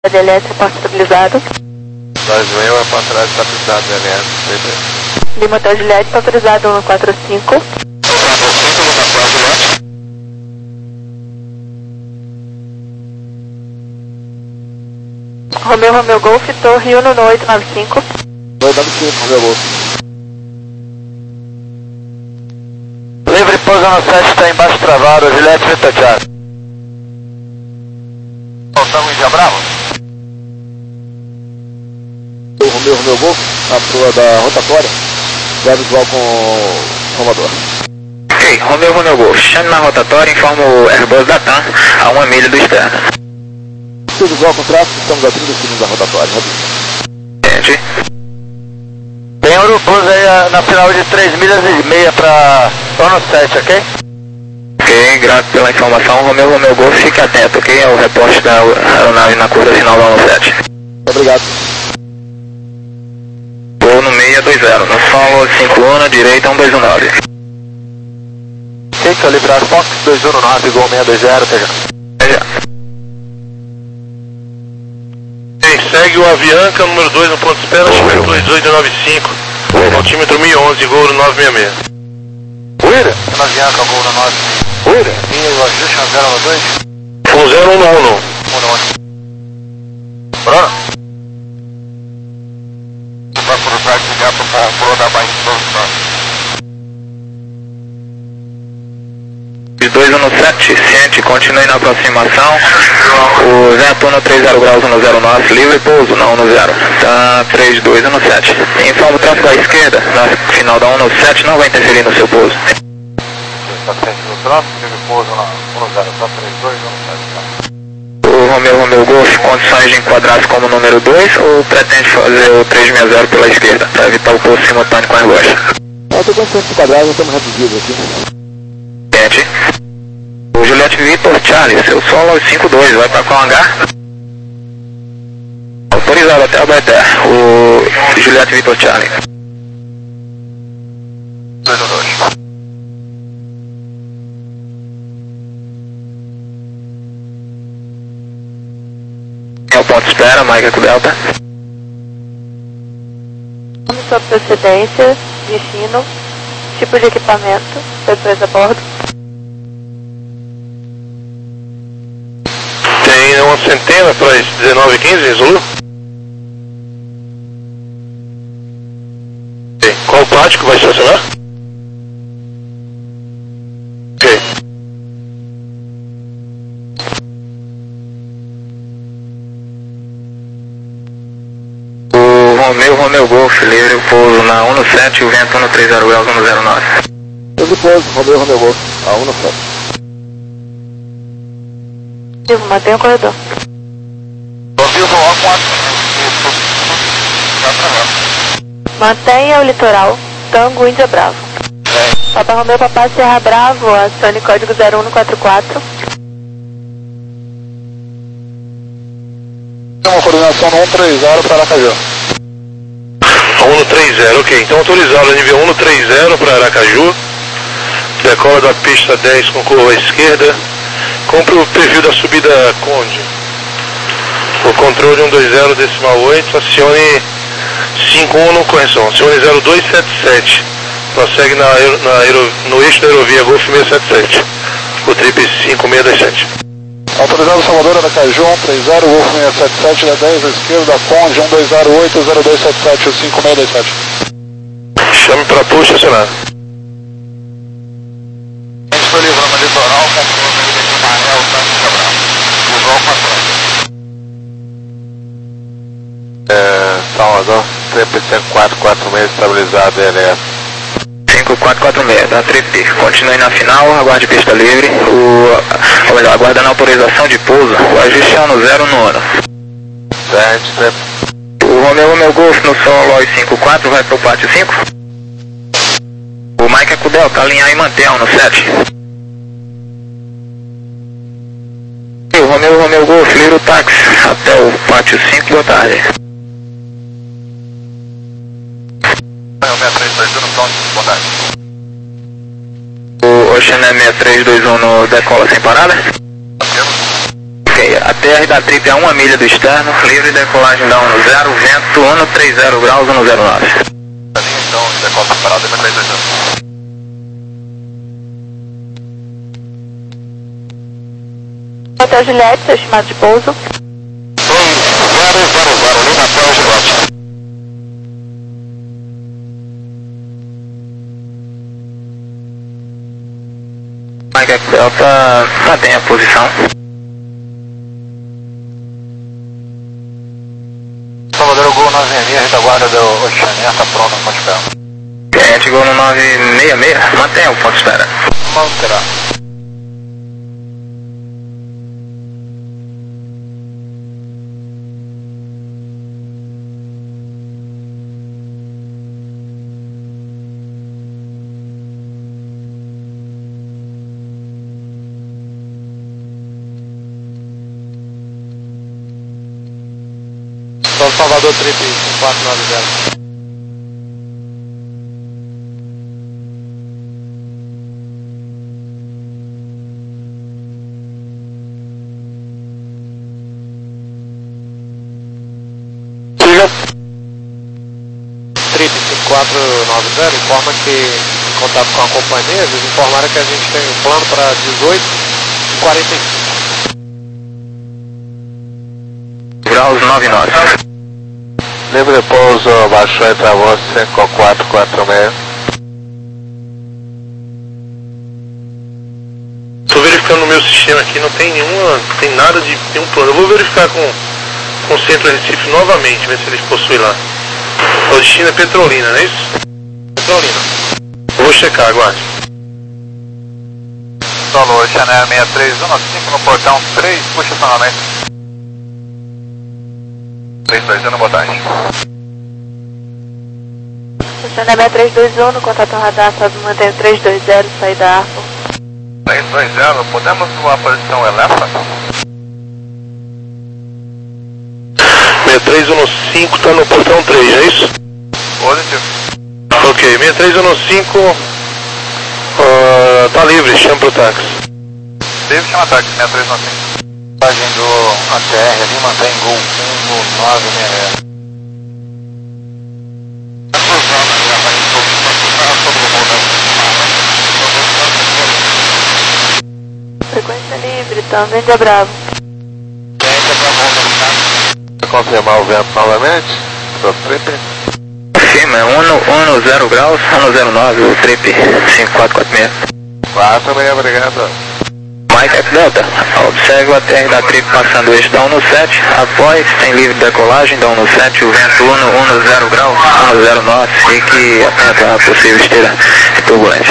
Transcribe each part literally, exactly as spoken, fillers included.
D L S, reporte estabilizado. Brasília, reporte estabilizado, D L S. Lima Hotel Juliette, autorizado um quatro cinco. Romeu, Romeu Golf, Torre Uno no oito nove cinco. oito nove cinco, Romeu Golf. Livre, pousa no sete, está embaixo travado, Juliette Vitor Charlie. Voltamos em Dia Bravo. O Romeu, Romeu Golf, na proa da rotatória, deve visual com o Salvador. Ok, Romeu, Romeu Golf, chame na rotatória e informa o Airbus da TAM a uma milha do externo. Visual com tráfego, estamos a trinta segundos da rotatória. Entendi. Tem urubus aí na final de três milhas e meia para Ono sete, ok? Ok, grato pela informação. Romeu, Romeu Golf, fique atento, ok? É o reporte da aeronave na curva final da Ono sete. Obrigado. Vou no seis dois zero, no solo cinco um, direita um dois um nove. Ok, calibrar Fox dois um nove, Gol seis dois zero, T J. T J. Segue o Avianca, número dois no ponto de espera, altimetro dois oito nove cinco, altímetro mil e onze, Gol nove seis seis. Uira? Na Avianca, Gol nove seis seis. Uira? E o ajuste na zero dois? um zero um um. um um. Bruno? Vai por trás de ligar para o Bruno da Bahia. dois um sete, ciente, continue na aproximação. O vento no três zero graus no zero nove, livre pouso na um zero. Tá três dois um sete. Informa o tráfego à esquerda, na final da um sete, não vai interferir no seu pouso. Está sentindo o tráfego, livre pouso na um zero, tá três dois um sete. O Romeu, Romeu Golf, condições de enquadrar-se como número dois ou pretende fazer o três seis zero pela esquerda, para evitar o pouso simultâneo com a Airbus? Eu estou com cento quadrados, estamos reduzidos aqui. Entende? O Juliette Vitor Charlie, seu solo cinco dois, vai para qual hangar? Autorizado até a Baeté, o Juliette Vitor Charlie. dois um dois. É o ponto de espera, Mike Delta. Nome, sua procedência, destino, tipo de equipamento, pessoas a bordo. Tem uma centena para dezenove quinze, Zulu? Ok, qual pátio que vai estacionar? Ok. O Romeu, Romeu Golf, livre o pouso na um sete, o vento no três zero graus no zero nove. Livre pouso, Romeu, Romeu Golf, a um sete. Vivo, mantenha o corredor. Vivo, ó, quatro. Mantenha o litoral, Tango Índia Bravo. É. Papa Romeu, Papá Serra Bravo, acione código zero um quatro quatro. Tem uma coordenação no um três zero para Aracaju. um três zero, ok. Então autorizado nível um três zero para Aracaju. Decola da pista dez com curva à esquerda. Compre o preview da subida Conde. O controle um dois zero decimal oito, acione cinco um, correção, acione zero dois sete sete. Prossegue na, aero, na aero, no eixo da aerovia Golf seis sete sete. O trip cinco seis dois sete. Autorizado Salvador, Aracaju, um três zero, Golf seis sete sete, da dez à esquerda, Conde, um dois zero oito, zero dois sete sete, cinco seis dois sete. Chame para pool estacionado. A gente foi livrando a litoral, comprou o meio de Maré, o tanque de Cabral. Visual quatro. É, Salvador, trip cinco quatro quatro seis estabilizado, D L S. cinco quatro quatro seis, da trip. Continue na final, aguarde pista livre. O, ou melhor, aguardando a autorização de pouso, o ajuste é no zero no ano. Certo, trip. O Romeu, Romeu Golf no solo cinco quatro vai pro pátio cinco. O Mike Acudel tá alinhar e manter no sete. O Romeu, Romeu Golf, livre o táxi até o pátio cinco, boa tarde. O seis três dois um no pronto, boa tarde. O Ocean seis três dois um no decola sem parada? Ok, A T R da trip a uma milha do externo, livre decolagem da um no zero, vento um no três zero graus, um no zero nove. Então, decola separado, M três dois zero. Hotel Juliette, seu estimado de pouso. dois zero zero zero, linha Hotel Juliette. Mike Delta, mantém a posição. Salvador, Gol nove seis seis, retaguarda do Oceania, está pronto no ponto de espera. Cliente Gol no nove seis seis, mantenha o ponto de espera. Manterá. São Salvador Trip cinco quatro nove zero. Siga. Trip cinco quatro nove zero informa que, em contato com a companhia, eles informaram que a gente tem um plano para dezoito e quarenta e cinco. Graus nove nove. Livre pouso, baixou e travou cinco quatro quatro seis. Estou verificando no meu sistema aqui, não tem nenhuma, não tem nada de nenhum plano. Eu vou verificar com, com o Centro Recife novamente, ver se eles possuem lá. O destino é Petrolina, não é isso? Petrolina. Eu vou checar, aguarde. Solo Oceania seis três um cinco no portão três, puxa acionamento. três dois um, boa tarde. Oceania seis três dois um, no contato radar, sobe mantém três dois zero, saída Arco. três dois zero, podemos voar posição Elefa? seis três um cinco está no portão três, é isso? Positivo. Ok, seis três um cinco uh, tá livre, chama pro táxi. Livre, chama táxi, seis três um cinco. Passagem do A T R ali, mantém Gol um no nove seis seis. Frequência livre, também de Bravo. Confirmar o vento novamente, do trip. Firma, um no zero graus, um no zero nove, o trip cinco quatro quatro seis. quatro seis, obrigado. Mike X Delta, observe o A T R da trip passando o eixo da um no sete, após tem livre decolagem da um no sete, o vento um no, um no zero graus, um no zero nove, e que atenta a possível esteira de turbulência.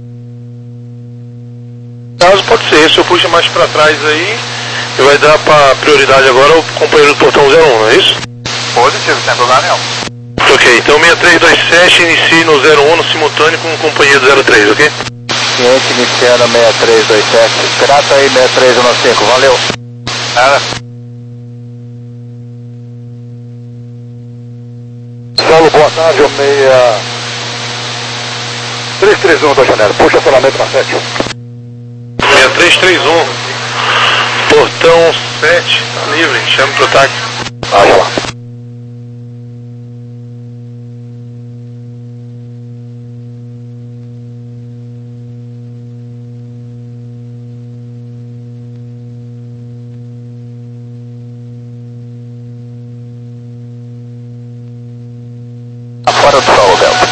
Caso pode ser, se eu puxo mais para trás aí, vai dar para prioridade agora ao companheiro do portão zero um, não é isso? Positivo, sem problema nenhum. Ok, então seis três dois sete inicie no zero um no simultâneo com o companheiro do zero três, ok? Cliente iniciando seis três dois sete, trata aí seis três um cinco, valeu. Nada. Solo, boa tarde, o seis três três um da janela, puxa acionamento na sete. seis três três um, portão sete, tá livre, chama pro táxi. Ah, já lá. Fora do solo, Delta.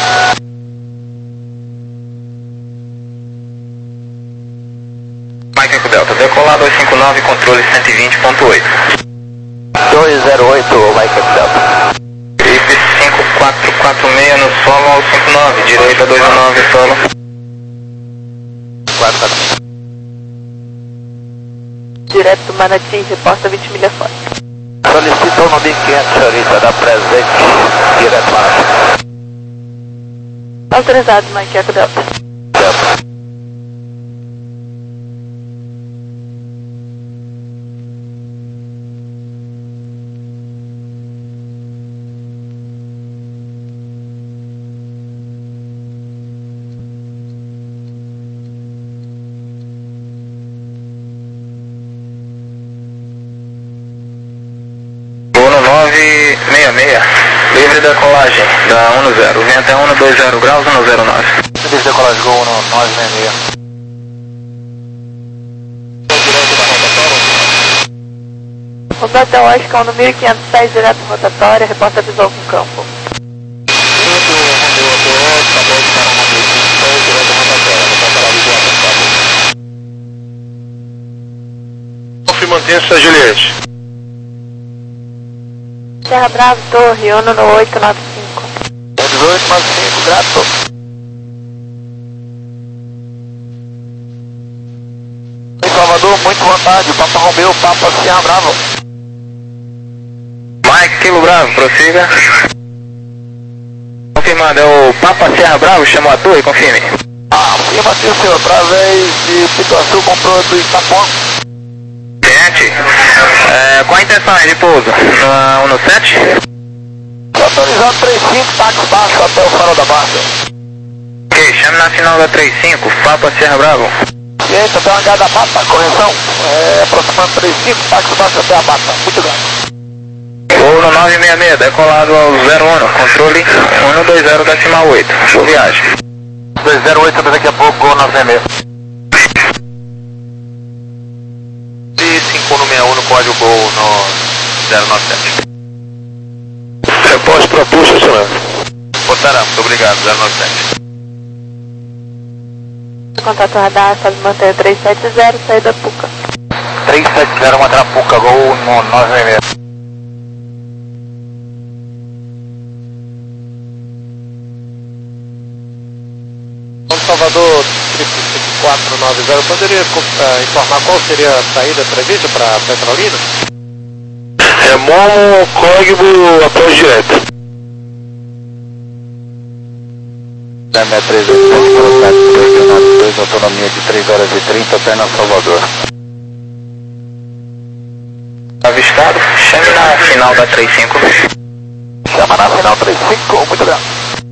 Mike X Delta, decolar dois cinco nove, controle cento e vinte ponto oito. dois zero oito, Mike X Delta. Trip cinco quatro quatro seis no solo ao cinco nove, direita dois um nove, solo. quatro quatro seis. Direto do Manati, reporta vinte milhas fora. Solicita o nome quente, senhorita, da presente, direto lá. Autorizado, Mike Eco Delta. Delta. nove seis seis, livre decolagem da um zero, vento é um dois zero graus, um zero nove. Livre decolagem Gol no nove seis seis. Rotação Oscar no mil quinhentos e seis, direto rotatória, reporta visão com campo. Mantenha-se a Juliette. Serra Bravo, Torre, Uno no oito nove cinco. dezoito nove cinco, grato. Em Salvador, muito vontade, Papa Romeu, Papa Serra Bravo. Mike Kilo Bravo, prossiga. Confirmando, é o Papa Serra Bravo, chamou a torre, confirme. Ah, confirma sim, senhor, através de Pituaçu, comprou do Itapuã. É, qual a intenção de pouso? No, no sete? Autorizando três cinco, táxi baixo até o farol da Barca. Ok, chame na final da três cinco, Papa Serra Bravo. Ciência, até o hangar da Bata, correção. É, aproximando três cinco, táxi baixo até a Bata. Muito grande. Voo no nove seis seis, decolado ao zero um, controle um dois zero decimal oito. Boa viagem. dois zero oito, daqui a pouco, Gol nove seis seis. cinco um seis um no código Gol no zero nove sete. Repórter para pulso, senhor. Botará, muito obrigado, zero nove sete. Contato radar, sabe manter três sete zero, saída Puca. três sete zero, uma Puca, Gol no nove seis seis. Salvador quatro nove zero, poderia uh, informar qual seria a saída prevista para Petrolina? É Momo, Código, após direto. Da minha três oito sete, processo dois nove dois, autonomia de três horas e trinta, apenas Salvador. Avistado, chame na final da três cinco. Chama na final três cinco, muito grande.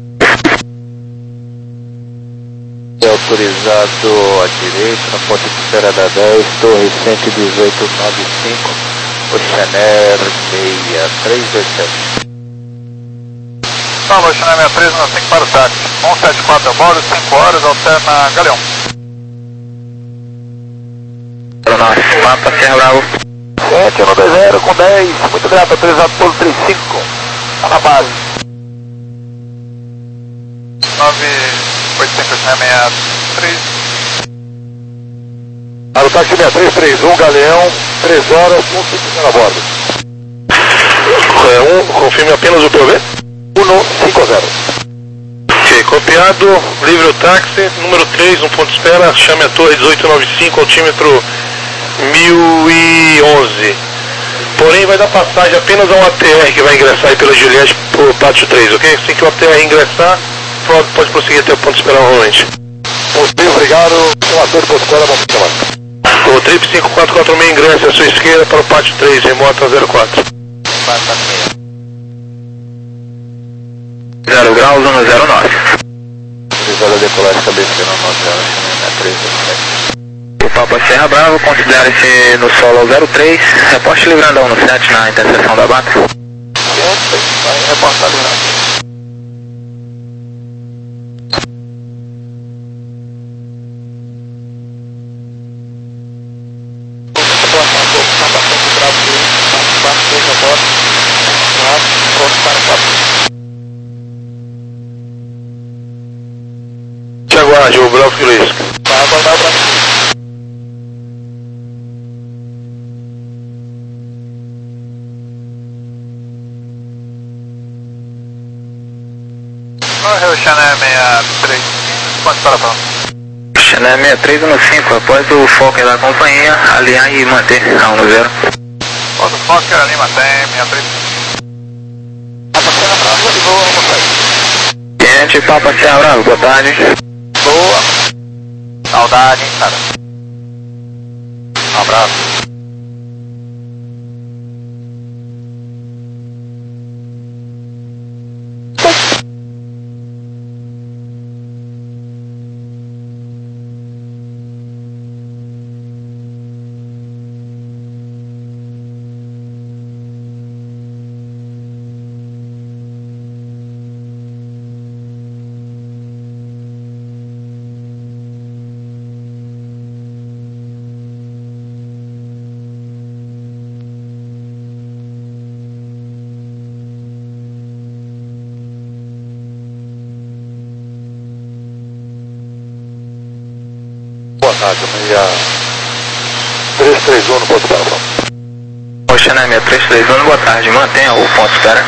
É autorizado à direita, na ponte de Serra da dez, Torre cento e dezoito noventa e cinco, Oceaner seis três dois sete. Salve, Oceaner seis três dois cinco para o táxi, cento e setenta e quatro a bordo, cinco horas, alterna Galeão. Nossa, Papa Serra Bravo. sete um dois zero com dez, muito grato, autorizado por três cinco, tá na base. nove oito cinco seis três. Para o táxi seis três três um, Galeão, três horas, um cinco a bordo. É um, confirme apenas o P O V. um cinco zero. Ok, copiado, livre o táxi, número três, um ponto de espera, chame a torre dezoito nove cinco, altímetro mil e onze. Porém, vai dar passagem apenas a um A T R que vai ingressar aí pela Juliette pro pátio três, ok? Assim que o A T R ingressar, pode, pode prosseguir até o ponto de espera novamente. Positivo, obrigado. Um ator de escola, bom trabalho. O Trip cinco quatro quatro seis ingressa à sua esquerda para o pátio três, remota zero quatro. zero graus, um zero nove. Autorizado a decolar de cabeceira no nove zero, na três sete. O Papa Serra Bravo, considere-se no solo ao zero três, reporte livrando a um sete na interseção da Bata. Vai reportar livrando. Te aguarde, o Bravo Luiz. Vai aguardar para mim. Correu, Xané seis três, quanto para pronto? Xané seis três um cinco, após o Fokker da companhia, alinhar e manter a um zero. Quando o Fokker ali mantém seis três. A Serra Brava de boa, você. Gente, Papa Serra Bravo, boa tarde. Boa. Saudade, hein, cara. Um abraço. rádio, meia três três um no ponto espera. Oceané seis três três um, boa tarde, mantenha o ponto espera.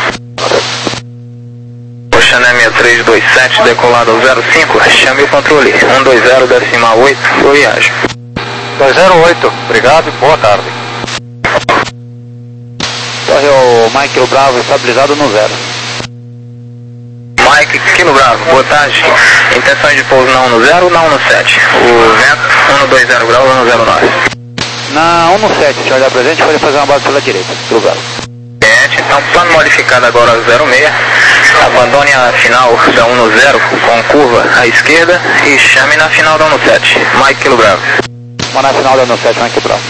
Oceané seis três dois sete, decolado zero cinco, chame o controle, um dois zero decimal oito, Goiás. dois zero oito, obrigado e boa tarde. Torre o Mike Bravo estabilizado no zero. Mike Kilo Bravo, boa tarde. Intenções de pouso na um no zero ou na um no sete? O vento um no dois zero graus ou no zero nove? Na um no sete, se olhar pra gente, pode fazer uma base pela direita, Kilo Bravo. Então, plano modificado agora zero seis. Abandone a final da um no zero com curva à esquerda e chame na final da um no sete. Mike Kilo Bravo. Vamos na final da um no sete, Mike Bravo.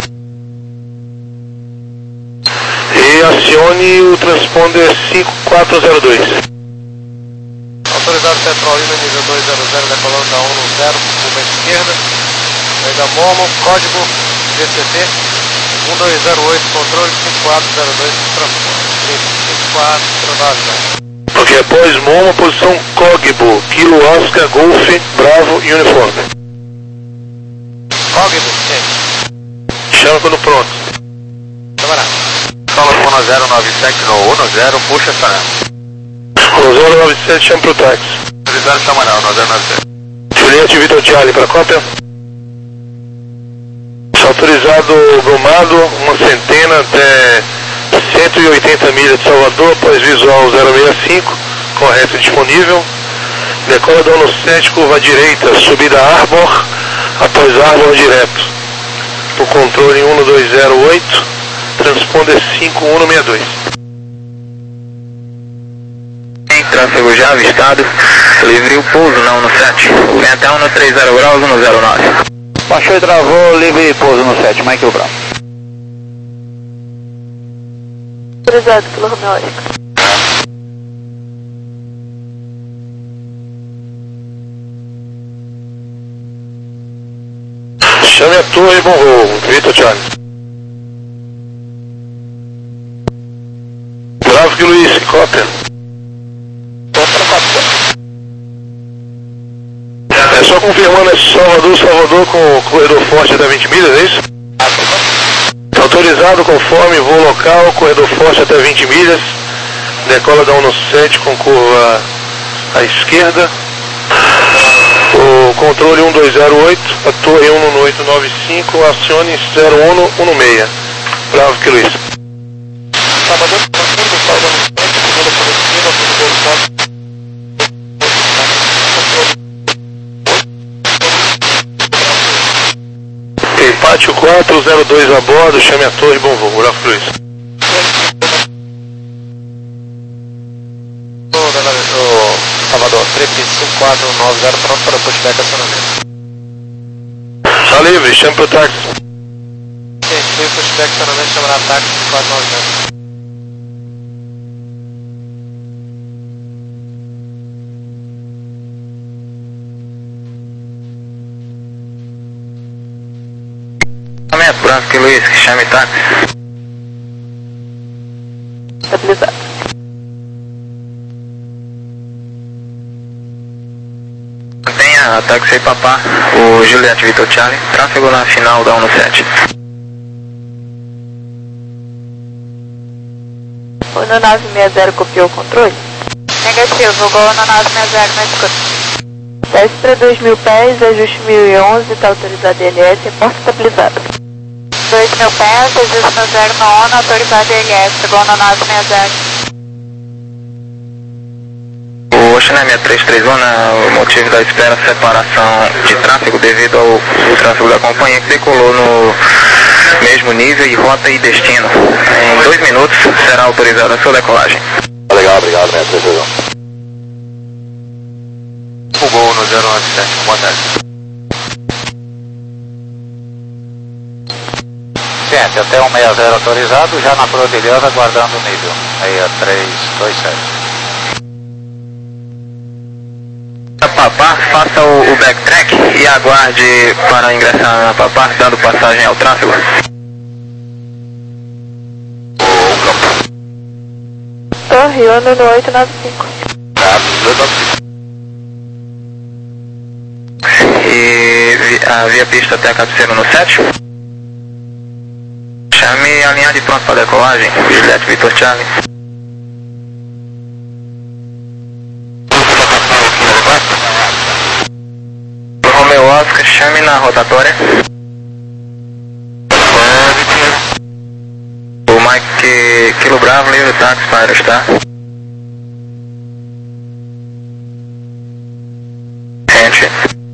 E acione o transponder cinco quatro zero dois. Autorizado Petrolina, nível dois zero zero, decolando da um no zero, curva esquerda. Ainda Momo, código D C T um dois zero oito, controle cinco quatro zero dois, transporte cinco quatro nove zero. Ok, após Momo, posição Cogbo, Kilo Oscar, Golf, Bravo e Uniforme. Cogbo, sim. Chama quando pronto. Camarada. Fala com o zero nove sete no um no zero, puxa essa. No zero nove sete, chama pro táxi. Autorizado Chamanal, no zero nove sete. Juliette Vitor Charlie para cópia. Autorizado Brumado, uma centena até cento e oitenta milhas de Salvador, após visual zero seis cinco, correto e disponível. Decola da um no sete, curva à direita, subida Arbor, após Arbor direto. O controle um no dois zero oito, transponder cinco um no seis dois. Em tráfego já avistado, livre o pouso na um no sete. Vem até um no três zero graus ou no zero nove. Baixou e travou, livre pouso no sete, Mike Bravo. Autorizado pelo Romeo Oscar. Chame a torre e bom voo, Vitor Charlie. Bravo que Luiz, cópia. É só confirmando, é Salvador, Salvador com corredor forte até vinte milhas, é isso? Autorizado conforme voo local, corredor forte até vinte milhas, decola da um no sete com curva à esquerda, o controle um dois zero oito, a torre um no oito nove cinco, acione zero um no um no seis, Bravo que Luiz. Salvador, Salvador, Salvador, segunda coletiva, tudo Ok, Pátio quatro zero dois a bordo, chame a torre, bom voo, Bravo que Luiz. Salvador, três cinco quatro nove zero, pronto para pushback acionamento. Tá livre, chame pro táxi. Sim, foi pushback acionamento, chamará táxi cinco quatro nove zero. Bravo que Luiz, chame táxi. Estabilizado. Mantenha táxi aí, papá. O Juliette Vitor Charlie, tráfego na final da um no sete. O Nonave sessenta e zero copiou o controle? Negativo, Gol Nonave sessenta e zero na escuta. Desce para dois mil pés, ajuste mil e onze, está autorizado L S, porta estabilizada. dois mil pés, ajuste no zero nove, autorizado L S, Gol Nonave sessenta e zero. O Oceané seis três três um, né, o motivo da espera, separação de tráfego devido ao, ao tráfego da companhia que decolou no mesmo nível e rota e destino. Em dois minutos será autorizada a sua decolagem. Legal, obrigado, seis três três um. O gol no zero nove sete, boa tarde. Gente, até um seis zero autorizado, já na Cordilhana, aguardando o nível, seis três dois sete. Papá, faça o, o backtrack e aguarde para ingressar na Papá, dando passagem ao tráfego. Torre Uno no oito nove cinco. e a via pista até a cabeceira no sete. Chame a linha de pronto para decolagem, Juliette Victor Charlie. Romeo Oscar, chame na rotatória. O Mike Kilo Bravo, livre táxi para Aerostar. Gente.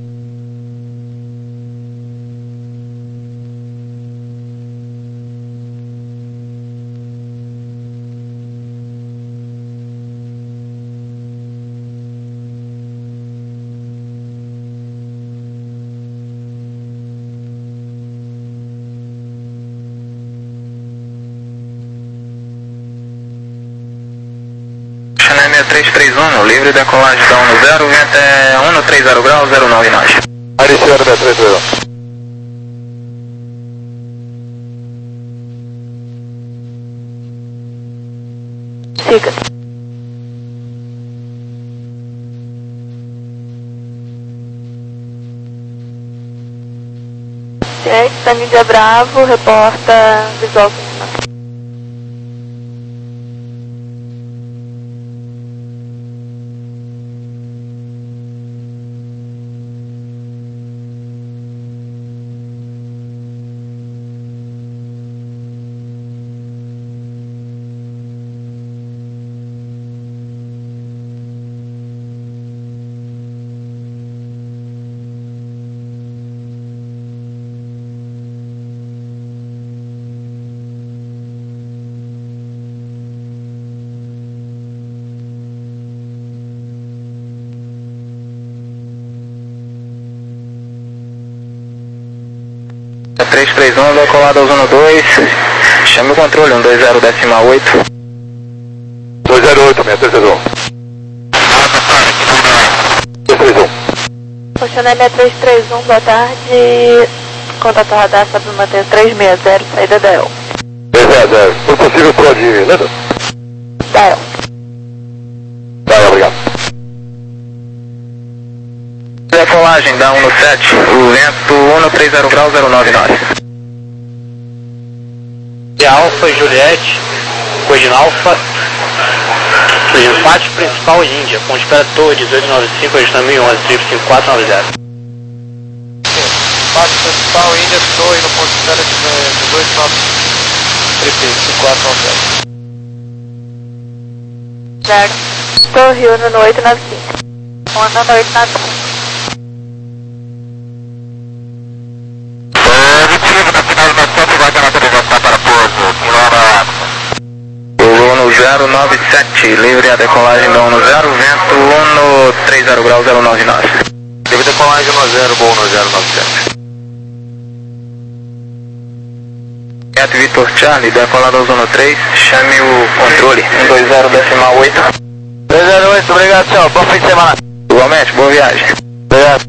seis três três um, livre decolagem da um no zero, vento é um no três zero graus, zero nove nós. Área seis três três um. Siga. Ciente, da Mídia Bravo, reporta visual confirmação. três três um, decolado ao zona dois, chame o controle, um dois zero decimal oito. dois zero oito, seis três um. seis três um. Funcionário três três um, boa tarde. Contato radar, sabe manter três seis zero, saída da E L. três seis zero, por possível pode ir, Leandro? Da E L. Tá, obrigado. Decolagem da um no sete, o vento um no três zero graus, zero nove nós. E Alfa, Juliette, Codina Alfa, empate principal Índia, com espera torre dezoito noventa e cinco, registro mil e onze, triplo cinco quatro nove zero. Empate principal Índia, torre no ponto de espera dezoito noventa e cinco, triplo cinco quatro nove zero. Zero. Torre Uno no oito nove cinco. Uno no oito nove cinco. zero nove sete, livre a decolagem da um no zero, vento um no três zero graus, zero nove nós. Livre decolagem no zero, bom no zero nove sete. Juliette Victor Charlie, decolado ao zona três, chame o controle, um dois zero decimal oito. três zero oito, obrigado, tchau, bom fim de semana. Igualmente, boa viagem. Obrigado.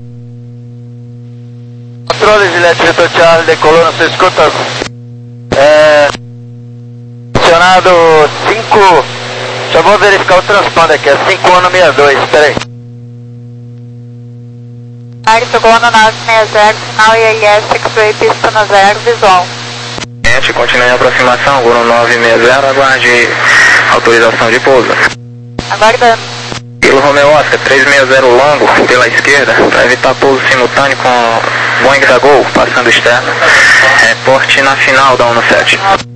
Controle, Juliette Victor Charlie, decolou nas suas escutas. É... Funcionado cinco, já vou verificar o transponder aqui, é cinco um seis dois, espera aí. Área chegou no nove seis zero, sinal I L S, X-Ray, pista no zero, visual. Gente, continue a aproximação, Guru nove seis zero, aguarde autorização de pouso. Aguardando. Kilo Romeo Oscar, três seis zero longo, pela esquerda, para evitar pouso simultâneo com Boeing da Gol, passando externo. Reporte na final da um no sete.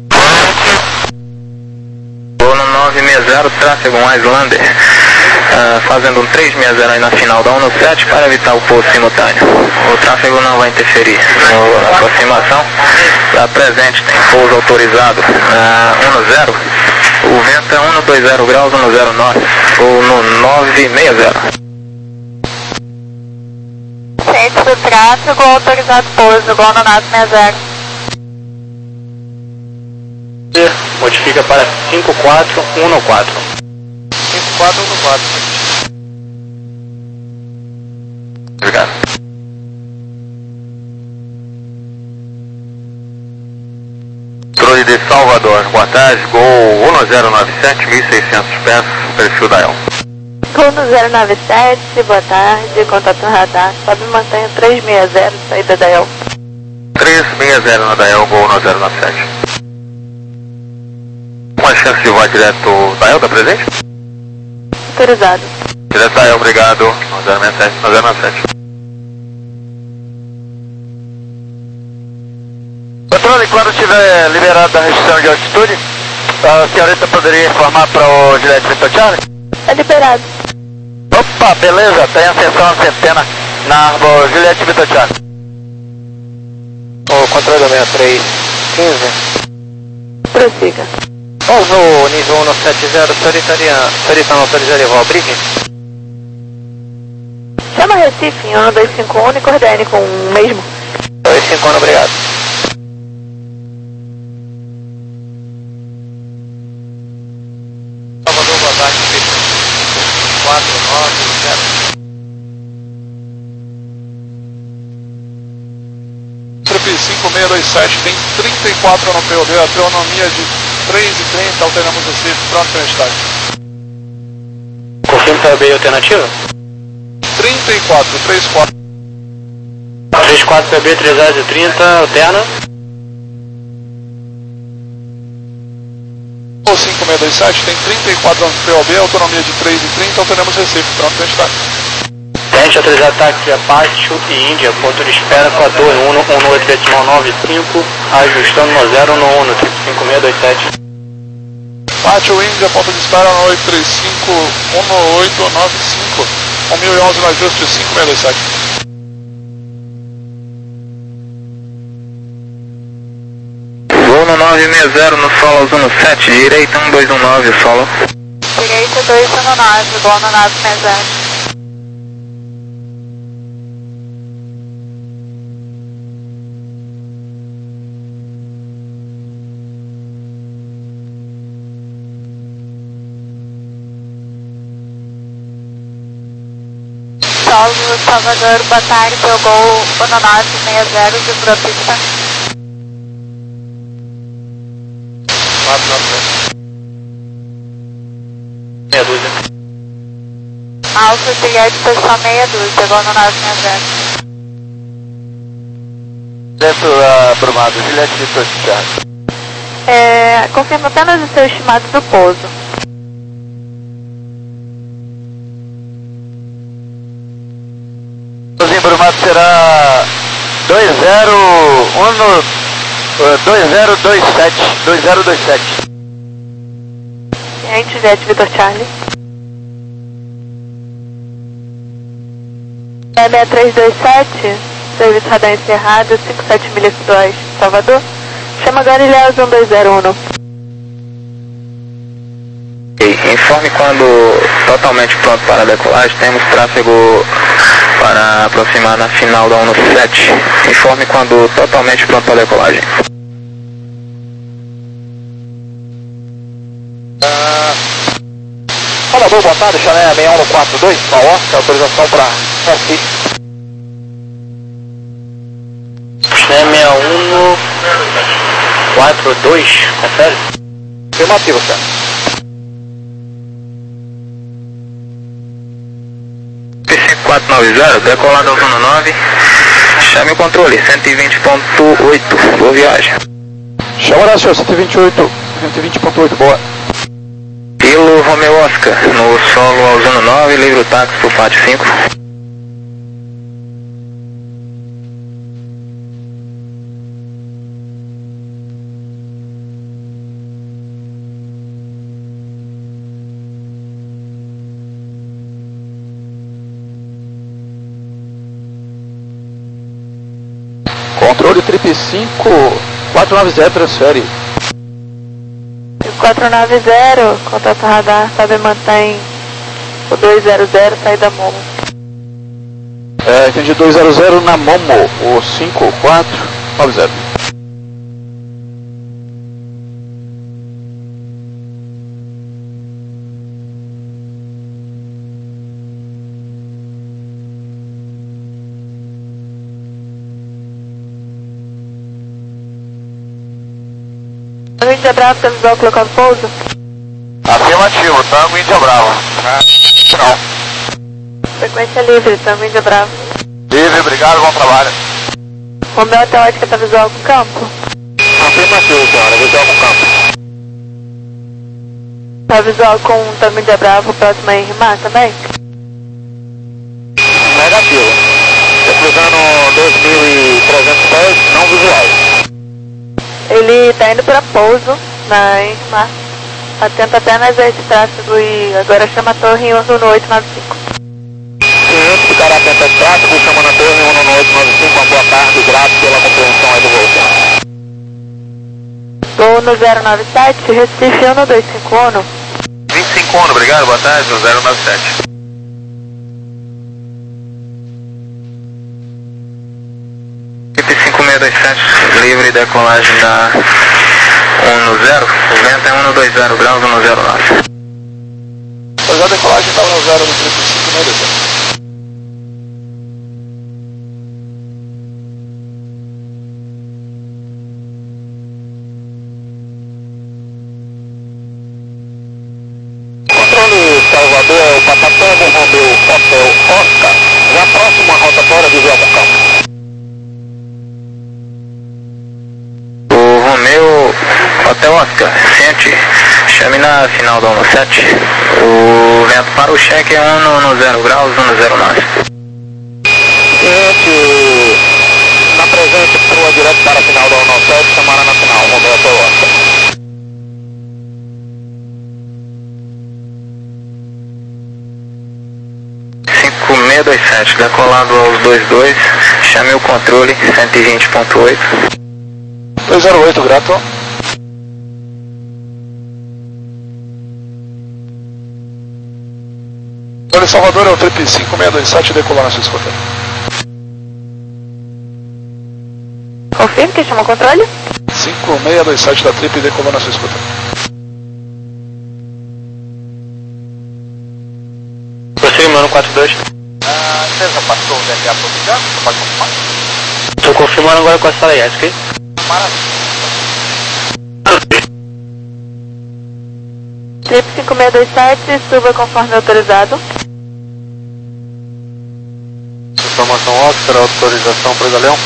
nove seis zero, tráfego um Islander, uh, fazendo um três seis zero aí na final da um no sete para evitar o pouso simultâneo. O tráfego não vai interferir na aproximação. Está presente, tem pouso autorizado uh, um no zero. O vento é um no dois zero graus, um no zero norte, ou no nove seis zero. Ciente do tráfego, autorizado pouso, igual no nove seis zero. Modifica para cinco quatro um no quatro. cinco quatro um no quatro. Obrigado. Controle de Salvador, boa tarde, Gol um zero nove sete, mil e seiscentos pés, perfil da E L. Runo zero nove sete, boa tarde, contato no radar, sobe e mantenha três seis zero, saída da El. três seis zero na da El, gol no zero nove sete. Uma chance de voar direto da El, tá presente? Autorizado. Direto da El, obrigado, no zero seis sete, no zero nove sete. Controle, quando estiver liberado da restrição de altitude, a senhorita poderia informar para o Juliette Victor Charlie? É liberado. Opa, beleza, tem ascensão a centena na árvore Juliette Victor Charlie. O controle da sessenta e três quinze. Prossiga. Pouso nível um sete zero, senhorita, senhorita não autorizaria voo ao briefing? Chama Recife em um dois cinco um e coordene com o mesmo. dois cinco um, obrigado. Salvador, boa tarde, quatro nove zero. Trip cinco seis dois sete tem trinta e quatro no P O B, autonomia de três e trinta, alternamos o C I F, pronto para estágio. Confirma P O B alternativa? trinta e quatro, trinta e quatro. trinta e quatro P O B, trezentos e trinta, alterna. O cinco seis dois sete tem trinta e quatro no P O B, autonomia de três e trinta, alternamos Recife, pronto para estágio. Tente autorizar táxi Apache e Índia, ponto de espera quatro um um, um oito decimal nove cinco, ajustando no zero no um, cinco seis dois sete. Pátio Índia, ponto de espera no oito três cinco, um oito nove cinco, um mil e onze no ajuste cinco seis dois sete. Voo no nove seis zero no solo Ozono sete, direita um dois um nove, solo. Direita dois um nove, voo no nove seis zero. Solo Salvador, boa tarde, eu gol no nove seis zero, de pra pista. quatro nove sete. Meia dúzia. Alfa Juliette, pessoal meia dúzia, gol no nove seis zero. Dentro uh, Brumado, Juliette Victor Charlie. É, confirma apenas o seu estimado do pouso. O Brumado será dois zero um, dois zero dois sete, dois zero dois sete. Ciente, Juliette Victor Charlie. É seis três dois sete, serviço radar encerrado, cinco sete milhas sudoeste, Salvador. Chama Galileu um dois zero um. Informe quando totalmente pronto para a decolagem, temos tráfego para aproximar na final da um sete. Informe quando totalmente pronto para a decolagem. Ah, Salvador, boa tarde, Chané seis um quatro dois, uma Oscar, autorização para Recife. Chané seis um quatro dois, confere? Afirmativo, senhor. cinco quatro nove zero, decolado ao Zona nove, chame o controle, cento e vinte ponto oito, boa viagem. Chama senhor, cento e vinte e oito, cento e vinte ponto oito, boa. Pelo Romeo Oscar, no solo ao Zona nove, livre o táxi pro Pátio cinco. Controle Trip cinco, quatro nove zero, transfere. quatro nove zero, contato radar, sobe e mantém o dois zero zero, saída Momo. É, entendi, dois zero zero na Momo, o cinco quatro nove zero. Índia Bravo, precisou colocar o pouso? Afirmativo, tango Índia Bravo. Não. Frequência livre, também de Bravo. Livre, obrigado, bom trabalho. Romeu até ótica tá visual com campo? Afirmativo, senhora, visual com campo. Tá visual com também de Bravo, próximo a Rimar também? Negativo. Tô cruzando dois mil e trezentos pés, não visual. Ele tá indo pra pouso na Rimar. Atenta apenas a esse tráfego e agora chama a torre um no oito nove cinco. Cliente ficará atento ao tráfego, chamando a torre um no oito nove cinco, uma boa tarde, grato pela compreensão aí do voo. Voo no zero nove sete, Recife um no dois cinco um. vinte e cinco um, obrigado, boa tarde, no zero nove sete. cinco seis dois sete, livre decolagem da um no zero, o vento é um no dois zero graus, um no zero nove. Pois a decolagem está um no zero no trinta e cinco seis dois sete. Controle Salvador, Patapovo, Romeu, Hotel Oscar, já próximo à rotatória visual com campo. Romeu, Hotel Oscar, sente, chame na final do um no sete, o vento para o cheque é um no zero graus, um no zero nove. Sente, na presente, proa direto para a final do um no sete, chamará na final, Romeu, Hotel Oscar. cinco seis dois sete, decolado aos dois dois, chame o controle, cento e vinte ponto oito. dois zero oito, grato. Olha, Salvador é o trip cinco seis dois sete, decolar na sua escuta. Confirme que chama o controle? cinco seis dois sete da trip, decolar na sua escuta. Prosseguimento quatro dois. Ah, você já passou o D T A Tropicano? Você pode confirmar? Estou confirmando agora com a sala I S, ok? Maravilha. Trip cinco seis dois sete, suba conforme autorizado. Informação Oscar, autorização para o Galeão.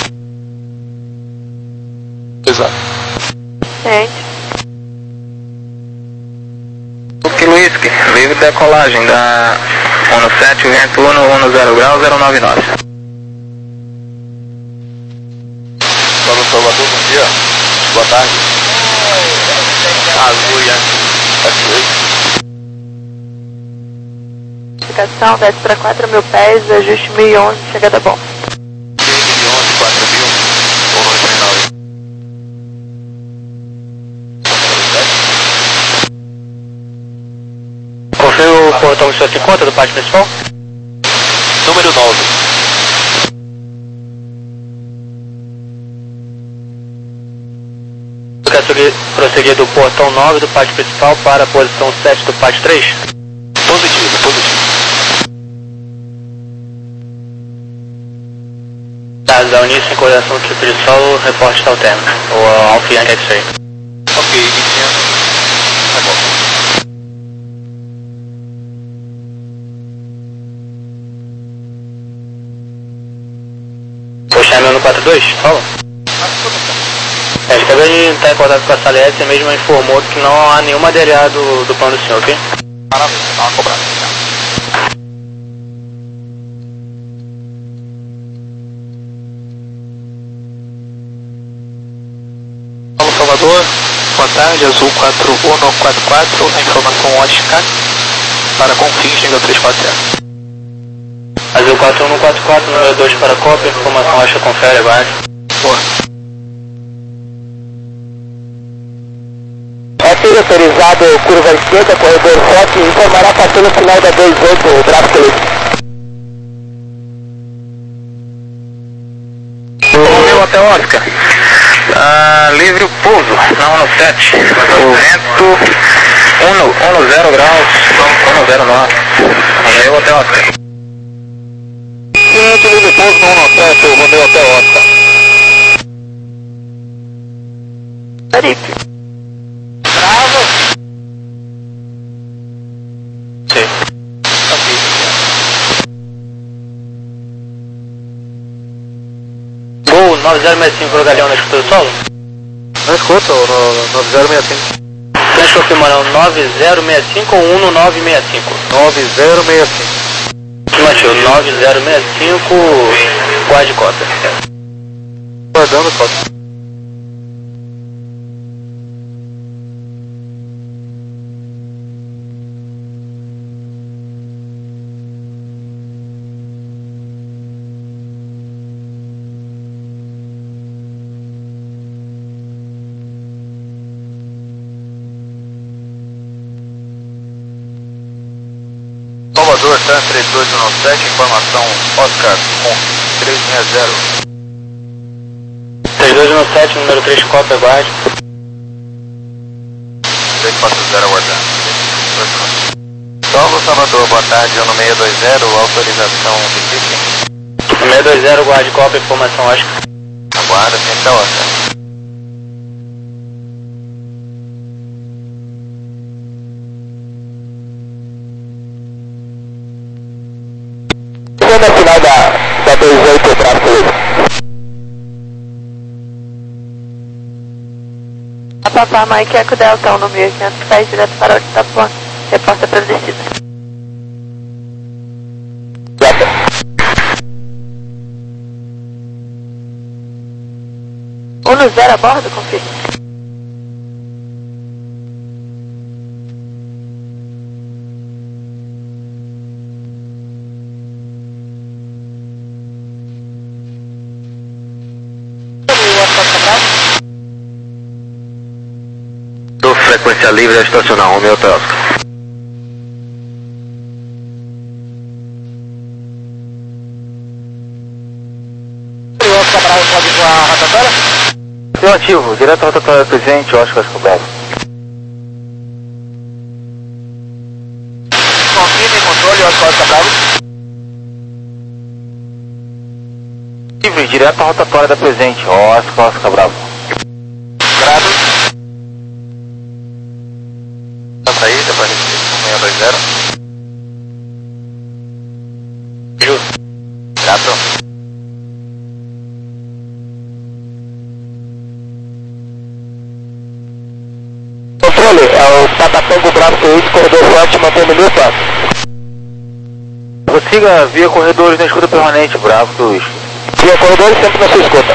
Exato. Gente. Luke Luiski, livre decolagem da um no sete, vento um no zero grau, zero nove nove. Salve Salvador, bom dia. Boa tarde. Azul Yankee F oito. Classificação, desce para quatro mil pés, ajuste mil e onze, chegada bom. mil e onze, quatro mil, ou no terminal aí. Confirma o portão que o senhor se encontra do pátio principal? Número nove. Quer prosseguir do portão nove do pátio principal para a posição sete do pátio três? Positivo, positivo. Dados da Unísio em coordenação do tipo de solo, reporte ao término. Ou Alfa Yankee X-Ray. Ok, iniciando. Reporte. Puxar meu no quatro dois, fala. É, acabei de entrar em contato com a sala S e mesmo informou que não há nenhum material do, do plano do senhor, ok? Maravilha, dá uma cobrada. Paulo Salvador, boa tarde, Azul quatro um quatro quatro, a informação ótica para Confins, nível três quatro zero. Azul quatro um quatro quatro, número dois para cópia, informação ótica confere, aguarde. Boa. F autorizado, curva esquerda, corredor sete, informará passando o final da dois oito, tráfego livre. Romeu até Oscar. Ah, livre o pouso, na um no sete. O vento um no zero graus, um no zero nove. Romeu até Oscar. Cliente livre pouso no um no sete, o Romeu até Oscar. Tarife. Bravo. Sim. Ok, nove zero seis cinco, Galeão, na escuta do solo? Não escuta, o nove zero seis cinco. Trans confirmando, nove zero seis cinco ou um nove seis cinco? nove zero seis cinco. Afirmativo, nove zero seis cinco, quadricóptero. Guardando, cópia. Salvador, TAN três dois um sete, informação Oscar com três seis zero. três dois um sete, número três, cópia, guarde. três quatro zero, aguardando. Salvo, Salvador, boa tarde, ano seis dois zero, autorização de pitching. seis dois zero, guarde, cópia, informação Oscar. Aguarda, ciência da Oscar. Na final da, da vinte e oito para frente. A Papá Mike Eco Delta um no mil e oitocentos, pés direto para o Itapuã. Reporta para descida. um no zero a bordo, confirme. Do frequência livre a estacionar, Romeo Telso. Oscar Bravo, pode voar a rotatória? Seu ativo, direto à rotatória presente, Oscar Bravo. Confirme, controle, Oscar Bravo. Livre, direto à rotatória da presente, Oscar, Oscar Bravo. Grado. A saída para seis dois zero. Ju. Gato. Controle, é o Patapango Bravo oito, corredor forte, mantém o meu passo. Prossiga via corredores na escuta permanente, Bravo dois. Via corredores sempre na sua escuta.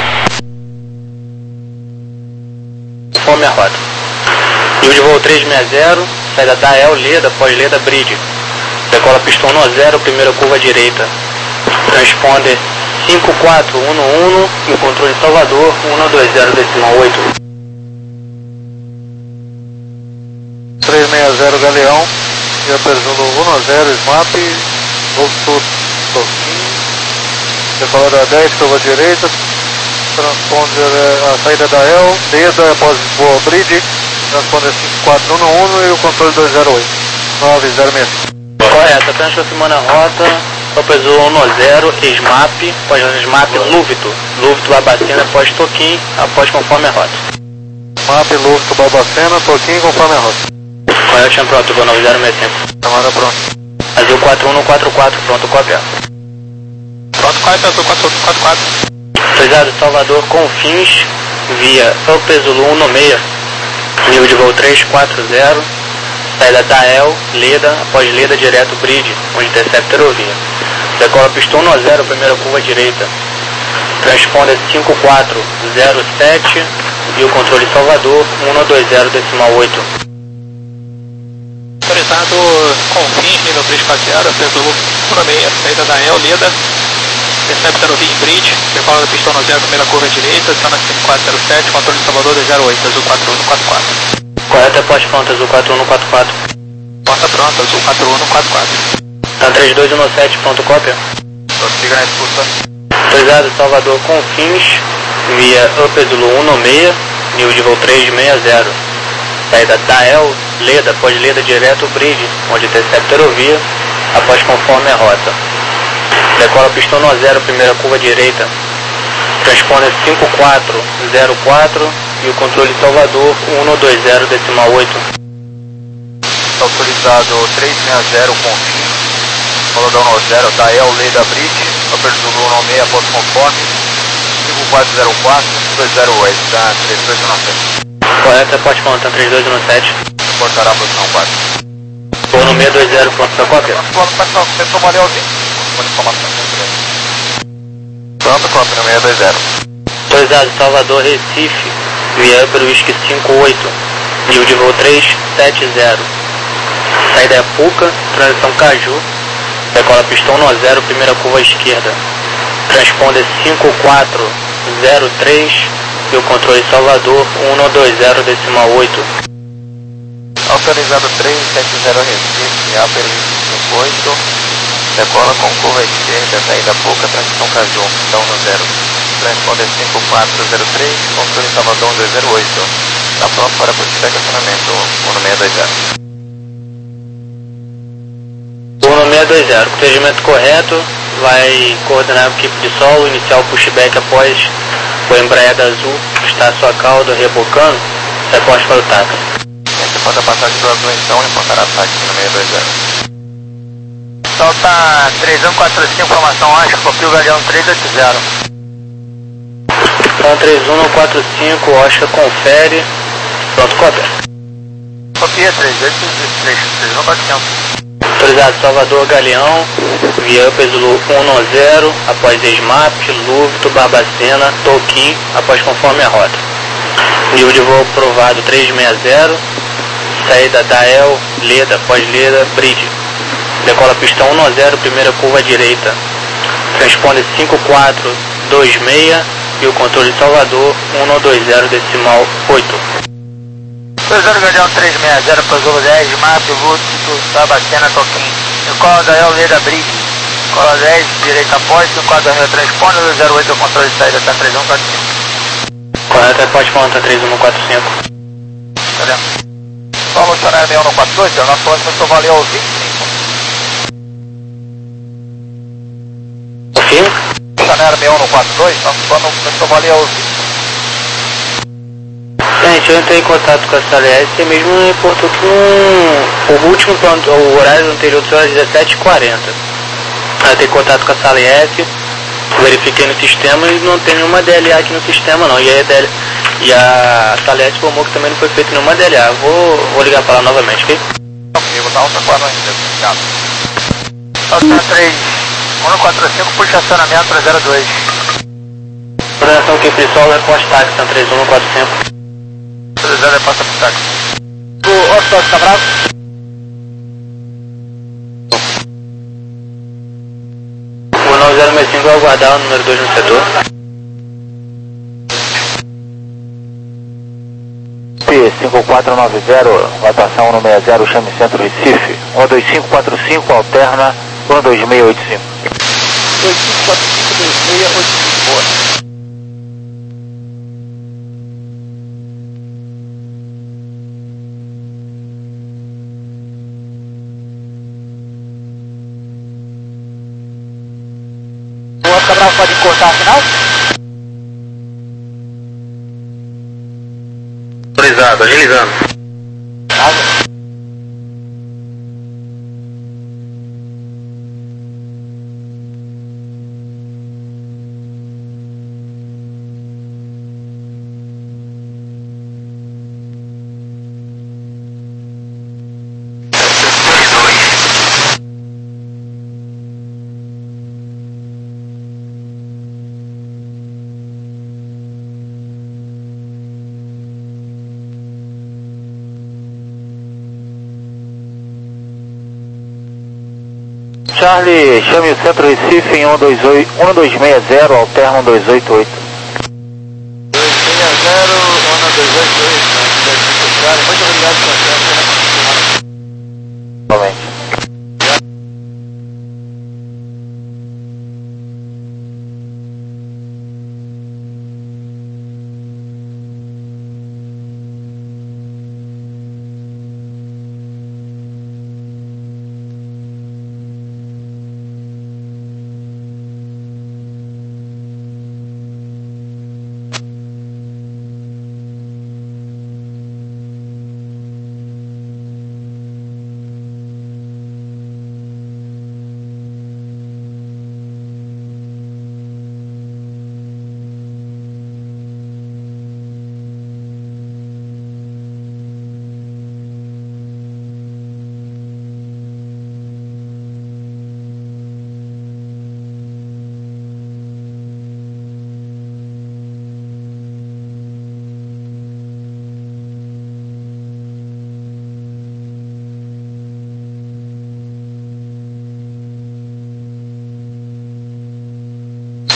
Informe a rota. Nível de voo três seis zero, saída da El, Leda, pós-Leda, Bridge. Decola pistão um zero, primeira curva direita. Transponder cinco quatro um um e o controle Salvador um dois zero decimal oito. três seis zero Galeão, via Perzulo um zero, S M A P, Volto Toquinho, decolada dez, curva direita, transponder a saída da El, Leda, após voa Bridge, transponder cinco quatro um um e o controle dois zero oito, nove zero seis. Correto, transformando a rota, Opesou um zero, S M A P, pós S M A P, Lúvito, Lúvito, Babacena, após Toquinho, após conforme a rota. S M A P, Lúvito, Babacena, Toquinho, conforme a rota. Correto, Champ Pronto, voo nove zero seis cinco. Chamada pronto. Azul quatro um quatro quatro, pronto, cópia. Pronto, quatro, azul quatro quatro quatro. Autorizado Salvador com fins via Opesulu um seis, nível de voo três quatro zero, saída da El, Leda, após Leda direto Bridge, onde intercepta aerovia. Decola pistão um zero, primeira curva direita. Transponder cinco quatro zero sete e o controle Salvador um dois zero decimal oito. Autorizado com fins, nível três quatro zero, Opesulu um seis, saída da El, Leda. Intercepta aerovia em Bridge, decola da pistão um zero, primeira curva direita, Sana cinco quatro zero sete, controle Salvador dois zero oito, azul quatro um quatro quatro. Correto, é poste pronto, azul quatro um quatro quatro. Porta pronta, azul quatro um quatro quatro. Tá três dois um sete, pronto, cópia. Prossiga na escuta. Autorizado Salvador com fins via Opesulu um seis, nível de voo três seis zero. Saída da El, Leda, após Leda direto Bridge, onde intercepta aerovia, após conforme a rota. Decola pistão um zero, primeira curva direita. Transponder cinco quatro zero quatro e o controle Salvador um dois zero decimal oito. Autorizado três seis zero com fim. Salvador um zero, da El, Leda Bridge, Opesulu um seis após conforme. quatro zero quatro, dois zero oito, tá? três dois um sete. Correto, reporte conta três dois um sete. Reportará a posição quatro. Vou no seis dois zero, pronto para cópia. Pronto, pessoal, começou a valer uma informação. Pronto, cópia no seis dois zero. Autorizado Salvador, Recife, via para o Whisky cinco oito, nível de voo três sete zero. Saída é Puca, transição Caju, decola pistão no zero, primeira curva à esquerda. Transponder cinco quatro zero três e o controle Salvador um dois zero decimal oito. Autorizado três sete zero Recife, Upper cinco oito, decola com curva à esquerda, saída Puca, transição Caju, pistão no zero. Transponder cinco quatro zero três, controle Salvador um dois zero oito. Está pronto para proteger estacionamento, Uno seis dois zero. Uno seis dois zero, procedimento correto, vai coordenar a equipe de solo, iniciar o pushback após o embreada azul, está a sua cauda rebocando, reporte para o táxi. Esse pode passar de azul então e reportará táxi no seis dois zero. Solta três um quatro cinco, formação Oscar, copia o Galeão três oito zero. Então três um quatro cinco, Oscar confere, pronto, cópia. Copia três oito três, três um quatro cinco. Autorizado Salvador Galeão, via Zulu um zero, após ESMAP, Lúvito, Barbacena, Toquim, após conforme a rota. Nível de voo aprovado três seis zero, saída Dael, Leda, após Leda, Bridge. Decola pistão um zero, primeira curva à direita. Transponder cinco quatro dois seis e o controle Salvador um dois zero decimal oito. dois zero Galeão três seis zero, Zulu dez, Márcio, Lúcio, Barbacena, Toquim. Decola Dael, Leda, Bridge. Decola dez, direita após, cinco quatro dois transponder, dois zero oito, o controle de saída, tá três um quatro cinco. Correto, reporte conta três um quatro cinco. Valeu. Só funcionário seis um quatro dois, então na próxima eu valeu ao vinte e cinco. Confirma? Funcionário seis um quatro dois, então quando começou a valer ao vinte e cinco. Gente, eu entrei em contato com a S L S e mesmo reportou que um, o último plano, o horário anterior do senhor era dezessete e quarenta. Eu entrei em contato com a S L S, verifiquei no sistema e não tem nenhuma D L A aqui no sistema não. E a, D L, e a S L S informou que também não foi feita nenhuma D L A. Vou, vou ligar para lá novamente, ok? Comigo, tá alta quatro ainda, obrigado. Alta três um quatro cinco, puxa acionamento três zero dois. Coordenação que Prisol, reporte táxi, três um quatro cinco. três zero passa pro táxi. O Otto tá bravo? O nove zero seis cinco vai aguardar o número dois no setor. P cinco quatro nove zero, rotação um seis zero, chame centro Recife, um dois cinco quatro cinco, alterna um dois seis oito cinco. dois cinco quatro cinco dois seis oito cinco, boa. O Oscar Bravo pode cortar a final? Autorizado, agilizando. Nada. Charlie, chame o centro Recife em um dois seis zero, alterna um dois oito oito. dois seis zero, um dois oito oito, muito obrigado pela chance. Novamente.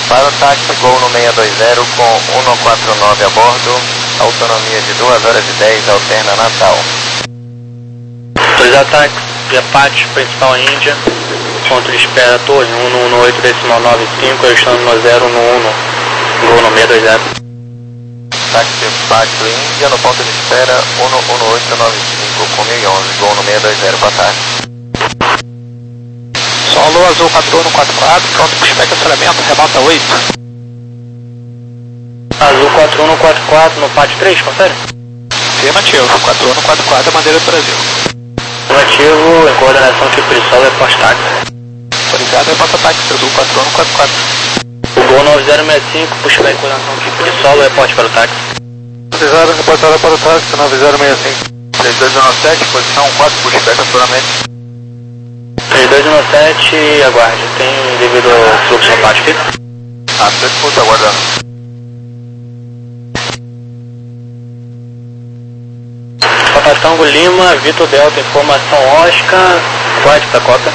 Para o táxi, Gol no seiscentos e vinte com cento e quarenta e nove a bordo, autonomia de duas horas e dez, alterna Natal. Dois ataques, via Pátio, principal Índia, ponto de espera torre um um um oito decimal nove cinco, ajustando no zero no um, Gol no seiscentos e vinte. Táxi Pátio Índia, no ponto de espera um um oito nove cinco com mil e onze, Gol no seiscentos e vinte, boa tarde. Solo Azul quatro um quatro quatro, pronto para pushback aceleramento, remota oito. Azul quatro um quatro quatro no Pátio três, confere? Afirmativo, quatro um quatro quatro, bandeira do Brasil. Afirmativo, em coordenação que por solo é pós-táxi. Autorizado é pós-táxi, Azul quatro um quatro quatro. O Gol nove zero seis cinco, pushback em coordenação que por solo é pós para o táxi. Autorizado, reportado para o táxi, nove zero seis cinco. três dois um sete, posição quatro, pushback aceleramento. três dois um sete, aguarde, tem devido ao fluxo no Pátio fixo? Ah, tô escuta, aguardando. Papatango Lima, Vitor Delta, informação Oscar, quatro para cópia.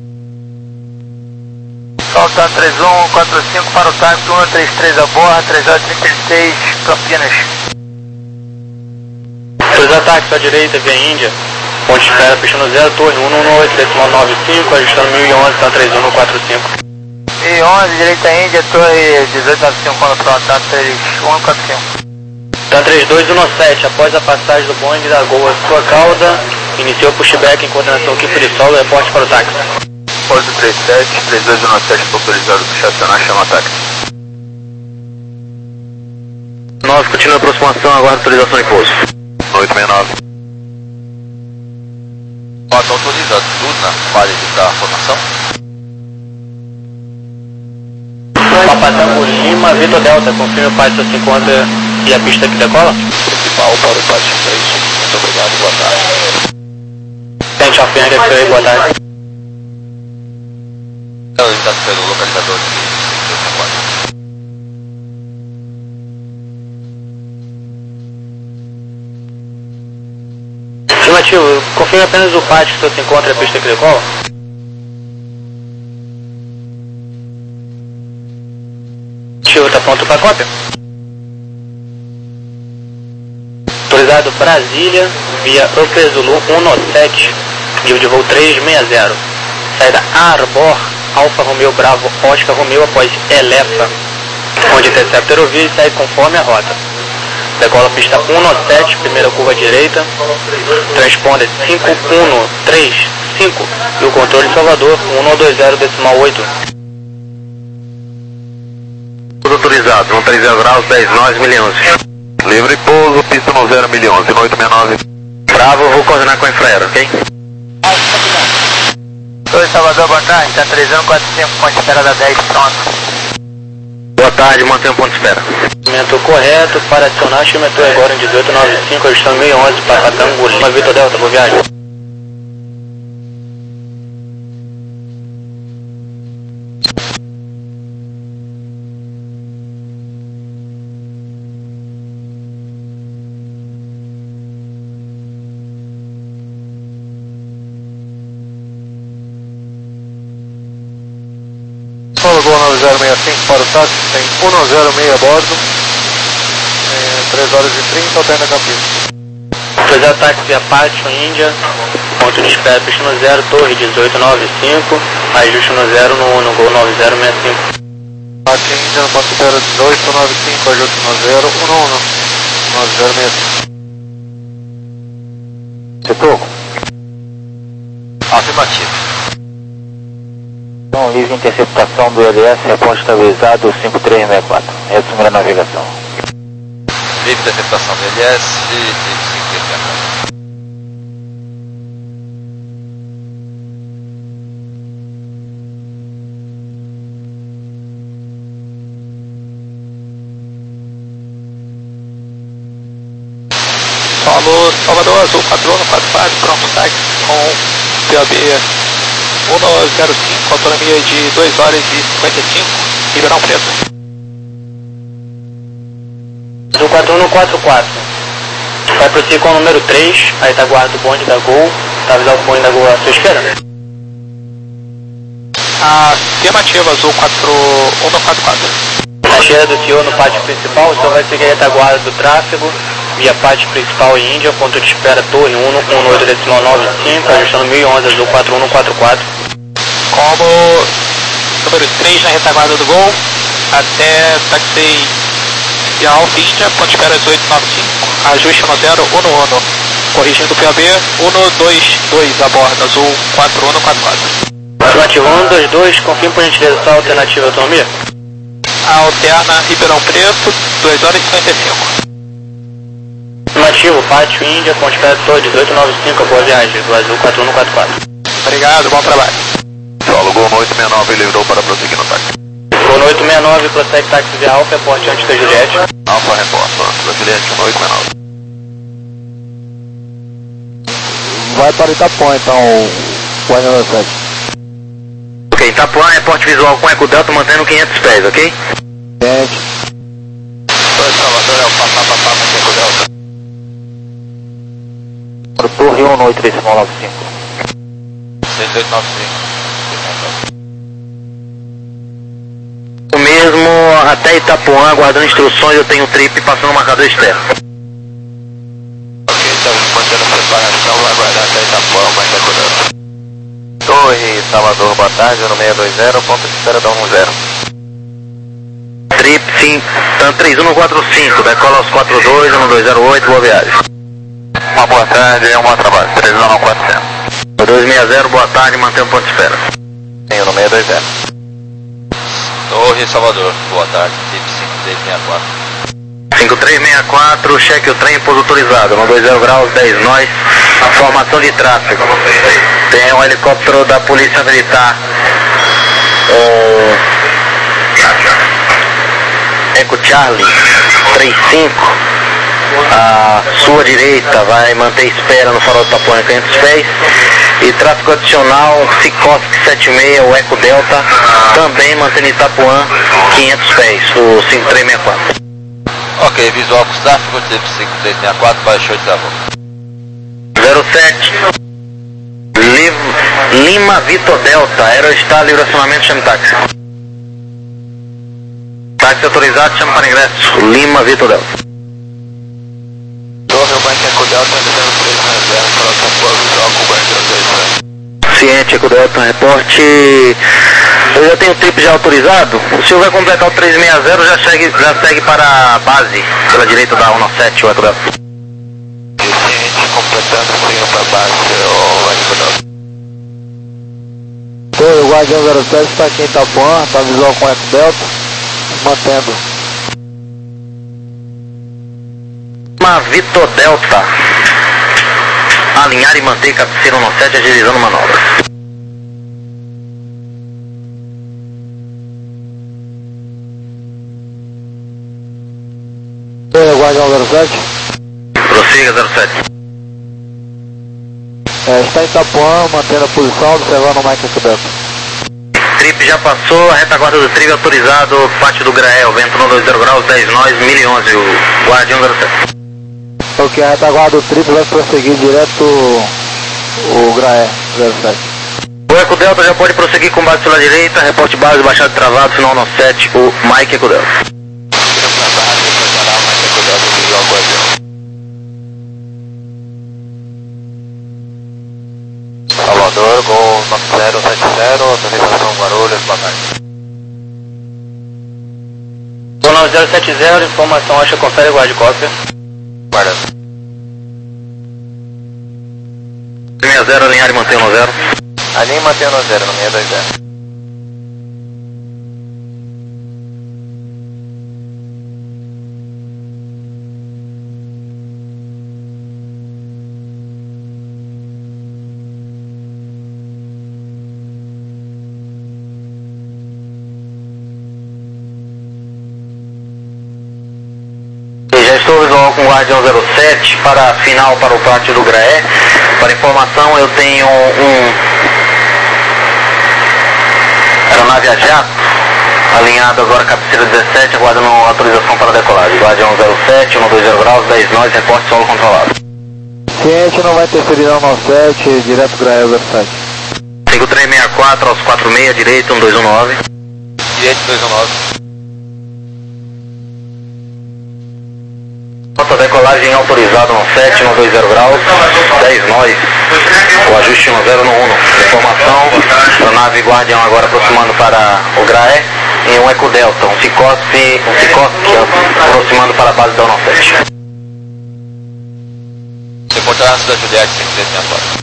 Solta três um quatro cinco para o táxi, um três três a bordo, três horas e trinta e seis, Campinas. Dois ataques à direita via Índia, ponto de espera, pista no zero, torre um um oito decimal nove cinco, ajustando mil e onze, tá três um quatro cinco. mil e onze, direita Índia, torre dezoito nove cinco, quando pronto, três um quatro cinco. Tá três dois um sete, após a passagem do bonde da Gol à sua cauda, iniciou pushback em coordenação equipe de solo, reporte para o táxi. Porto três sete, três dois um sete, autorizado para estacionar, chama táxi. nove, continua a aproximação, aguarda autorização de pouso. oito seis nove. Pode autorizar tudo na falha da formação? Papatango Lima, Vitor Delta, confirme o Pátio se encontra e a pista que decola? Principal para o Pátio três, muito obrigado, boa tarde. Tente off Yankee X-Ray, boa tarde. Ele está pelo localizador aqui. Afirmativo, confirme apenas o Pátio que se encontra e a pista que decola? Está pronto para cópia? Autorizado Brasília, via Upper Zulu um sete, nível de voo três seis zero. Saída Arbor, Alfa Romeo Bravo, Oscar Romeo após Elefa, onde intercepta aerovia e sai conforme a rota. Decola pista um sete, primeira curva direita, transponder cinco um três cinco e o controle Salvador um dois zero decimal oito. Autorizado, um três zero graus, dez nove, mil e onze. Livre pouso, pista no zero, mil e onze, oito seis nove. Bravo, vou coordenar com a infraero, ok? Oi, Salvador, boa tarde, tá três um quatro cinco, ponto de espera da dez, pronto. Boa tarde, mantém o ponto de espera. Movimento correto, para acionar, estimatou agora em dezoito nove cinco, ajustando mil e onze, Papatango Lima, Vitor Delta, boa viagem. Gol nove zero seis cinco para o táxi, tem um zero seis a bordo, é, três horas e trinta, alterna Campinas. Dois ataques via Pátio, Índia, ponto de espera, pista no zero, torre dezoito nove cinco, ajuste no zero no um, no Gol nove zero seis cinco. Pátio Índia, no ponto de espera dezoito nove cinco, ajuste no zero, um um, nove zero seis cinco. Setor? Afirmativo. Então, livre interceptação do L S, reponte estabilizado cinco três seis quatro. Resume a navegação. Livre interceptação do L S e cinco três seis quatro. Solo Salvador Azul quatro um quatro quatro, pronto, táxi com P O B um zero cinco, autonomia de duas horas e cinquenta e cinco, Ribeirão Preto. Do quatro um quatro quatro, vai prosseguir com o número três, aí tá guarda o bonde da Gol, tá avisado o bonde da Gol à sua esquerda. Afirmativa, Azul quatro um quatro quatro. Na cheira do senhor no pátio principal, o senhor vai seguir a retaguarda do tráfego, via pátio principal e Índia, ponto de espera Torre um um oito decimal nove cinco, ajustando mil e onze, Azul quatro um quatro quatro. Como número três na retaguarda do Gol, até taxi e Alfa Índia, ponto de espera dezoito nove cinco, ajuste no zero um um, corrigindo o P A B um dois dois a bordo, Azul quatro um quatro quatro. Afirmativo um dois dois, confirme por gentileza sua alternativa de autonomia. A alterna Ribeirão Preto, duas horas e cinquenta e cinco. Afirmativo, pátio Índia, ponto de espera Torre dezoito nove cinco, boa viagem, do Azul quatro um quatro quatro. Obrigado, bom trabalho. Solo Gol oito seis nove livrou para prosseguir no táxi. Gol oito seis nove, prossegue táxi via Alfa, reporte antes da Juliette. Alfa reporta, da Juliette um oito seis nove. Vai para Itapuã então, Guardião zero sete. Ok, Itapuã, reporte visual com Eco Delta, mantendo quinhentos pés, ok? Gente. Dois Salvador é o papá papá com Eco Delta. Torre um oito decimal nove cinco. dezoito nove cinco. O mesmo até Itapuã, aguardando instruções, eu tenho trip passando o marcador externo. Ok, estamos mantendo a separação, vai aguardar até Itapuã, mais Eco Delta. Torre Salvador, boa tarde, no seis dois zero, ponto de espera da um zero. Trip, sim, três um quatro cinco, decola aos quatro dois, um dois zero oito, boa viagem. Uma boa tarde e um bom trabalho, três um quatrocentos. dois seis zero, boa tarde, mantém o ponto de espera. Tenho no seis dois zero. Torre Salvador, boa tarde, Trip cinco três seis quatro. cinco três seis quatro, cheque o trem, pouso autorizado, no dois zero graus, dez nós, formação de tráfego. Tem um helicóptero da Polícia Militar, um Eco Charlie três cinco, à sua direita vai manter espera no farol do Itapuã quinhentos pés, e tráfego adicional Sikorsky setenta e seis, o Eco Delta, também mantendo Itapuã quinhentos pés, o cinco três seis quatro. Ok, visual com tráfego, Trip cinco três seis quatro, baixou de travão. zero sete, Lima Vitor Delta, Aerostar, livre acionamento, chame táxi. Táxi autorizado, chama para ingresso, Lima Vitor Delta. Torre, o Banco Eco Delta, zero três seis zero, próximo for visual com o Banco Delta. Ciente, Eco Delta, reporte. Eu já tenho o trip já autorizado. O senhor vai completar o três seis zero, já segue, já segue para a base, pela direita da um sete, o Eco Delta. Ciente, completando, seguindo para a base, o Eco Delta. Torre, o Guardião zero sete está aqui em Itapuã, está visual com Eco Delta, mantendo. Lima Vitor Delta, alinhar e manter cabeceira um sete, agilizando manobras. Torre, o Guardião zero sete. Prossiga, zero sete. É, está em Itapuã, mantendo a posição, observando o Mike Eco Delta. Trip já passou, a retaguarda do trip autorizado, pátio do Grael, vento no dois zero graus, dez nós, mil e onze, o Guardião zero sete. Ok, a retaguarda do trip vai prosseguir direto o Graé zero sete. O Eco Delta já pode prosseguir com base pela direita, reporte base, baixado travado, final no sete, o Mike Eco Delta. Seguindo para a base, personal, Banco Eco Delta, visual com o Guardião. Salvador, Gol nove zero sete zero, autorização Guarulhos, boa tarde. Gol nove zero sete zero, informação, acha, confere, guarde cópia. Guardando. seis zero, alinhar e manter no zero. Alinhe e mantenha no zero, no seis dois zero. Já estou visual com o Guardião zero sete para a final para o pátio do Graé. Para informação, eu tenho um aeronave a jato, alinhado agora cabeceira dezessete, aguardando autorização para decolagem. Guardião zero sete, um dois zero graus, dez nós, reporte solo controlado. Ciente, não vai interferir no sete, direto Graé zero sete. cinco três seis quatro aos quatro ponto seis, direito, um dois um nove. Direito dois um nove. Nota decolagem autorizada no sete, no dois zero graus, dez nós. O ajuste no zero no um. Informação, a nave Guardião agora aproximando para o Graé. E um Eco Delta, um Cicosse, um Cicosse aproximando para a base da um sete. Reportagem da Juliette, cento e sessenta e quatro.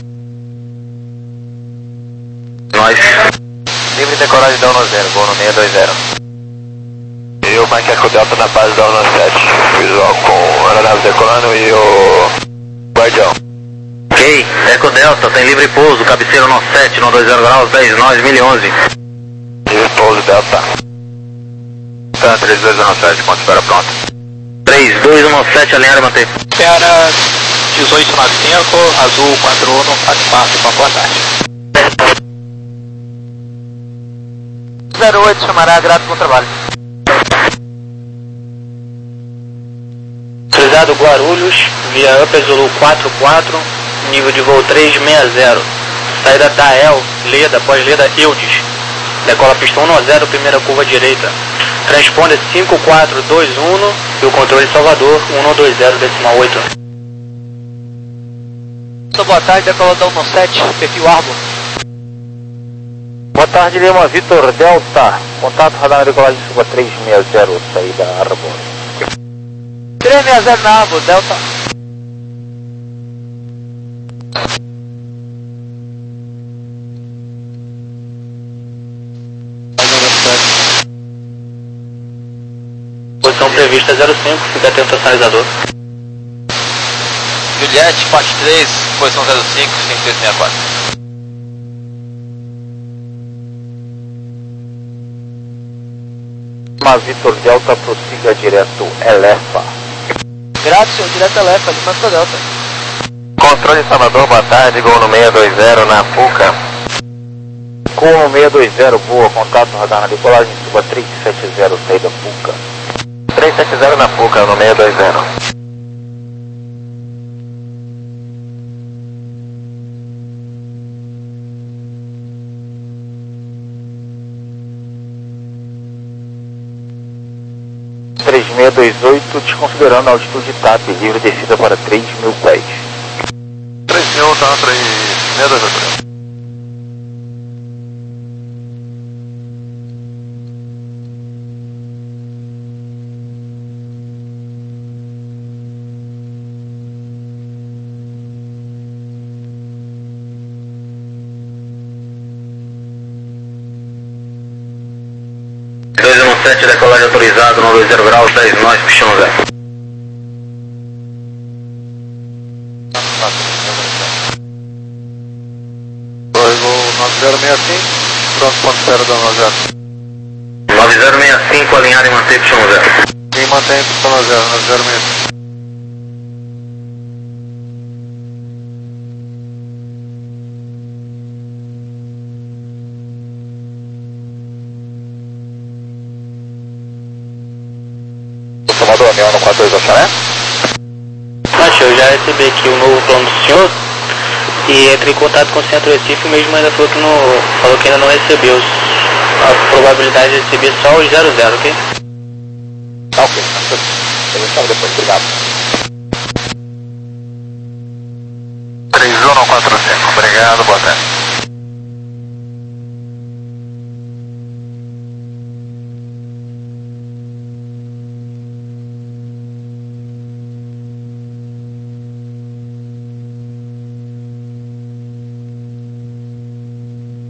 Nós. Livre decolagem da um zero, voo no seis dois zero. E o Mike Eco Delta na base da um sete. Visual com a aeronave decolando e o Guardião. Ok, Eco Delta, tem livre pouso, cabeceira no sete, no dois zero graus, dez nós, mil e onze. Livre pouso Delta. Tá, três dois um sete, ponto espera pronto. três dois um sete, alinhar e manter. Espera dezoito noventa e cinco, azul quatro um, quatro quatro, uma boa tarde. zero oito, chamará, grato com trabalho. Cruzado Guarulhos, via Upper Zulu quatro quatro, nível de voo trezentos e sessenta. Saída da El, Leda, pós-Leda Eudes. Decola pistão um zero, primeira curva direita. Transponder cinco quatro dois um e o controle Salvador um dois zero, decimal oito. Boa tarde, decola da um sete, perfil Arbor. Boa tarde, Lima Vitor Delta. Contato radar na decolagem suba três seis zero, saída Arbor. três seis zero na Arbor, Delta. Posição prevista zero cinco, fica atento ao sinalizador. Juliette, parte três, posição zero cinco, cinco três seis quatro. Lima Vitor Delta, prossiga direto Elefa. Grato, senhor, direto Elefa, Lima Vitor Delta. Controle Salvador, boa tarde, gol no seis dois zero na Fuca. Gol no seis dois zero, boa, contato radar na decolagem suba três sete zero, saída Fuca. três sete zero na Fuca, no seis dois zero. três seis dois oito, desconsiderando a altitude T A P, livre descida para três mil pés. três mil, tá, três seis dois oito. dois um sete, decolagem autorizado no dois zero graus, dez nós, pistão zero. Dois, voo nove zero seis cinco, pronto, ponto espera da nove zero. nove zero seis cinco, alinhar e manter, pistão zero. E mantém pistão nove zero, nove zero seis cinco. Salvador, Neon no quatro dois oito, né? Acho, eu já recebi aqui o novo plano do senhor e entrei em contato com o Centro Recife, mesmo ainda falou que, não, falou que ainda não recebeu. A probabilidade de receber só os zero zero, ok? Tá ok, eu vou estar depois, obrigado. três um quatro cinco, obrigado, boa tarde.